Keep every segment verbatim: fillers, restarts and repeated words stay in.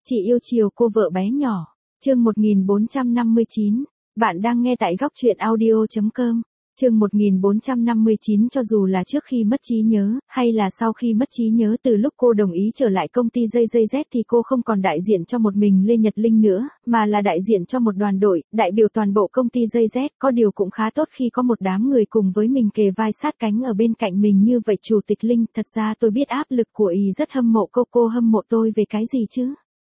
Chị yêu chiều cô vợ bé nhỏ. Chương một nghìn bốn trăm năm mươi chín. Bạn đang nghe tại góc truyện audio.com. Chương một nghìn bốn trăm năm mươi chín. Cho dù là trước khi mất trí nhớ, hay là sau khi mất trí nhớ từ lúc cô đồng ý trở lại công ty gi gi dét thì cô không còn đại diện cho một mình Lê Nhật Linh nữa, mà là đại diện cho một đoàn đội, đại biểu toàn bộ công ty gi gi dét. Có điều cũng khá tốt khi có một đám người cùng với mình kề vai sát cánh ở bên cạnh mình như vậy. Chủ tịch Linh, thật ra tôi biết áp lực của ý rất hâm mộ cô, cô hâm mộ tôi về cái gì chứ?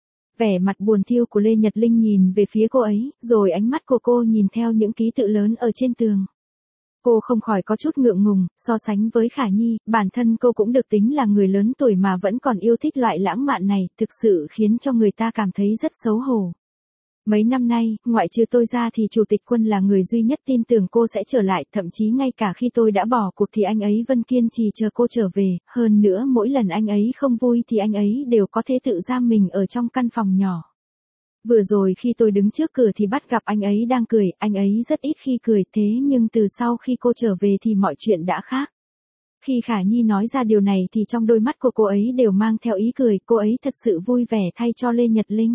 Vẻ mặt buồn thiu của Lê Nhật Linh nhìn về phía cô ấy, rồi ánh mắt của cô nhìn theo những ký tự lớn ở trên tường. Cô không khỏi có chút ngượng ngùng, so sánh với Khả Nhi, bản thân cô cũng được tính là người lớn tuổi mà vẫn còn yêu thích loại lãng mạn này, thực sự khiến cho người ta cảm thấy rất xấu hổ. Mấy năm nay, ngoại trừ tôi ra thì Chủ tịch Quân là người duy nhất tin tưởng cô sẽ trở lại, thậm chí ngay cả khi tôi đã bỏ cuộc thì anh ấy vẫn kiên trì chờ cô trở về, hơn nữa mỗi lần anh ấy không vui thì anh ấy đều có thể tự giam mình ở trong căn phòng nhỏ. Vừa rồi khi tôi đứng trước cửa thì bắt gặp anh ấy đang cười, anh ấy rất ít khi cười, thế nhưng từ sau khi cô trở về thì mọi chuyện đã khác. Khi Khả Nhi nói ra điều này thì trong đôi mắt của cô ấy đều mang theo ý cười, cô ấy thật sự vui vẻ thay cho Lê Nhật Linh.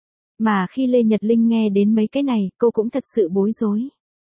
Mà khi Lê Nhật Linh nghe đến mấy cái này, cô cũng thật sự bối rối.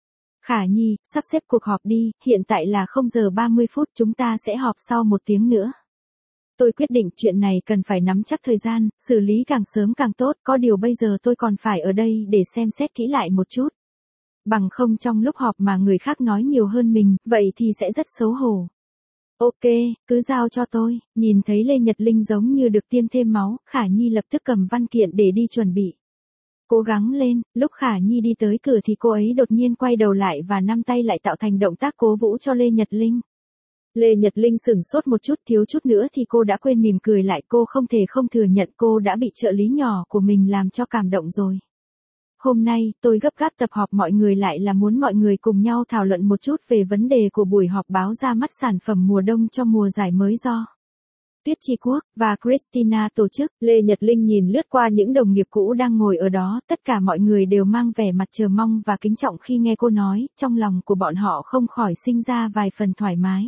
Khả Nhi, sắp xếp cuộc họp đi, hiện tại là không giờ ba mươi phút, chúng ta sẽ họp sau một tiếng nữa. Tôi quyết định chuyện này cần phải nắm chắc thời gian, xử lý càng sớm càng tốt, có điều bây giờ tôi còn phải ở đây để xem xét kỹ lại một chút. Bằng không trong lúc họp mà người khác nói nhiều hơn mình, vậy thì sẽ rất xấu hổ. Ok, cứ giao cho tôi. Nhìn thấy Lê Nhật Linh giống như được tiêm thêm máu, Khả Nhi lập tức cầm văn kiện để đi chuẩn bị. Cố gắng lên, lúc Khả Nhi đi tới cửa thì cô ấy đột nhiên quay đầu lại và nắm tay lại tạo thành động tác cố vũ cho Lê Nhật Linh. Lê Nhật Linh sửng sốt một chút, thiếu chút nữa thì cô đã quên mỉm cười lại, cô không thể không thừa nhận cô đã bị trợ lý nhỏ của mình làm cho cảm động rồi. Hôm nay, tôi gấp gáp tập họp mọi người lại là muốn mọi người cùng nhau thảo luận một chút về vấn đề của buổi họp báo ra mắt sản phẩm mùa đông cho mùa giải mới do Tuyết Chi Quốc và Christina tổ chức. Lê Nhật Linh nhìn lướt qua những đồng nghiệp cũ đang ngồi ở đó, tất cả mọi người đều mang vẻ mặt chờ mong và kính trọng khi nghe cô nói, trong lòng của bọn họ không khỏi sinh ra vài phần thoải mái.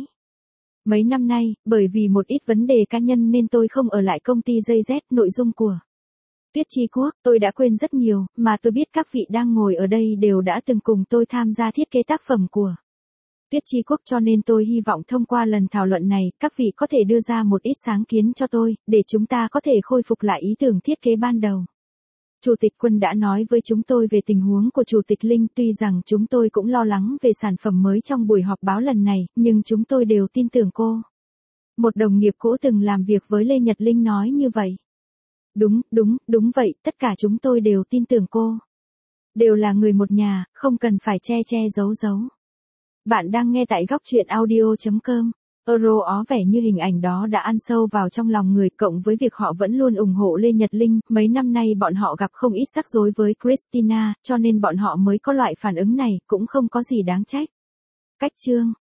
Mấy năm nay, bởi vì một ít vấn đề cá nhân nên tôi không ở lại công ty gi gi dét. Nội dung của Tuyết Chi Quốc, tôi đã quên rất nhiều, mà tôi biết các vị đang ngồi ở đây đều đã từng cùng tôi tham gia thiết kế tác phẩm của Tuyết Chi Quốc, cho nên tôi hy vọng thông qua lần thảo luận này, các vị có thể đưa ra một ít sáng kiến cho tôi, để chúng ta có thể khôi phục lại ý tưởng thiết kế ban đầu. Chủ tịch Quân đã nói với chúng tôi về tình huống của Chủ tịch Linh, tuy rằng chúng tôi cũng lo lắng về sản phẩm mới trong buổi họp báo lần này, nhưng chúng tôi đều tin tưởng cô. Một đồng nghiệp cũ từng làm việc với Lê Nhật Linh nói như vậy. Đúng, đúng, đúng vậy, tất cả chúng tôi đều tin tưởng cô. Đều là người một nhà, không cần phải che che giấu giấu. Bạn đang nghe tại góc truyện audio.com. Euro ó vẻ như hình ảnh đó đã ăn sâu vào trong lòng người, cộng với việc họ vẫn luôn ủng hộ Lê Nhật Linh, mấy năm nay bọn họ gặp không ít rắc rối với Christina, cho nên bọn họ mới có loại phản ứng này, cũng không có gì đáng trách. Cách chương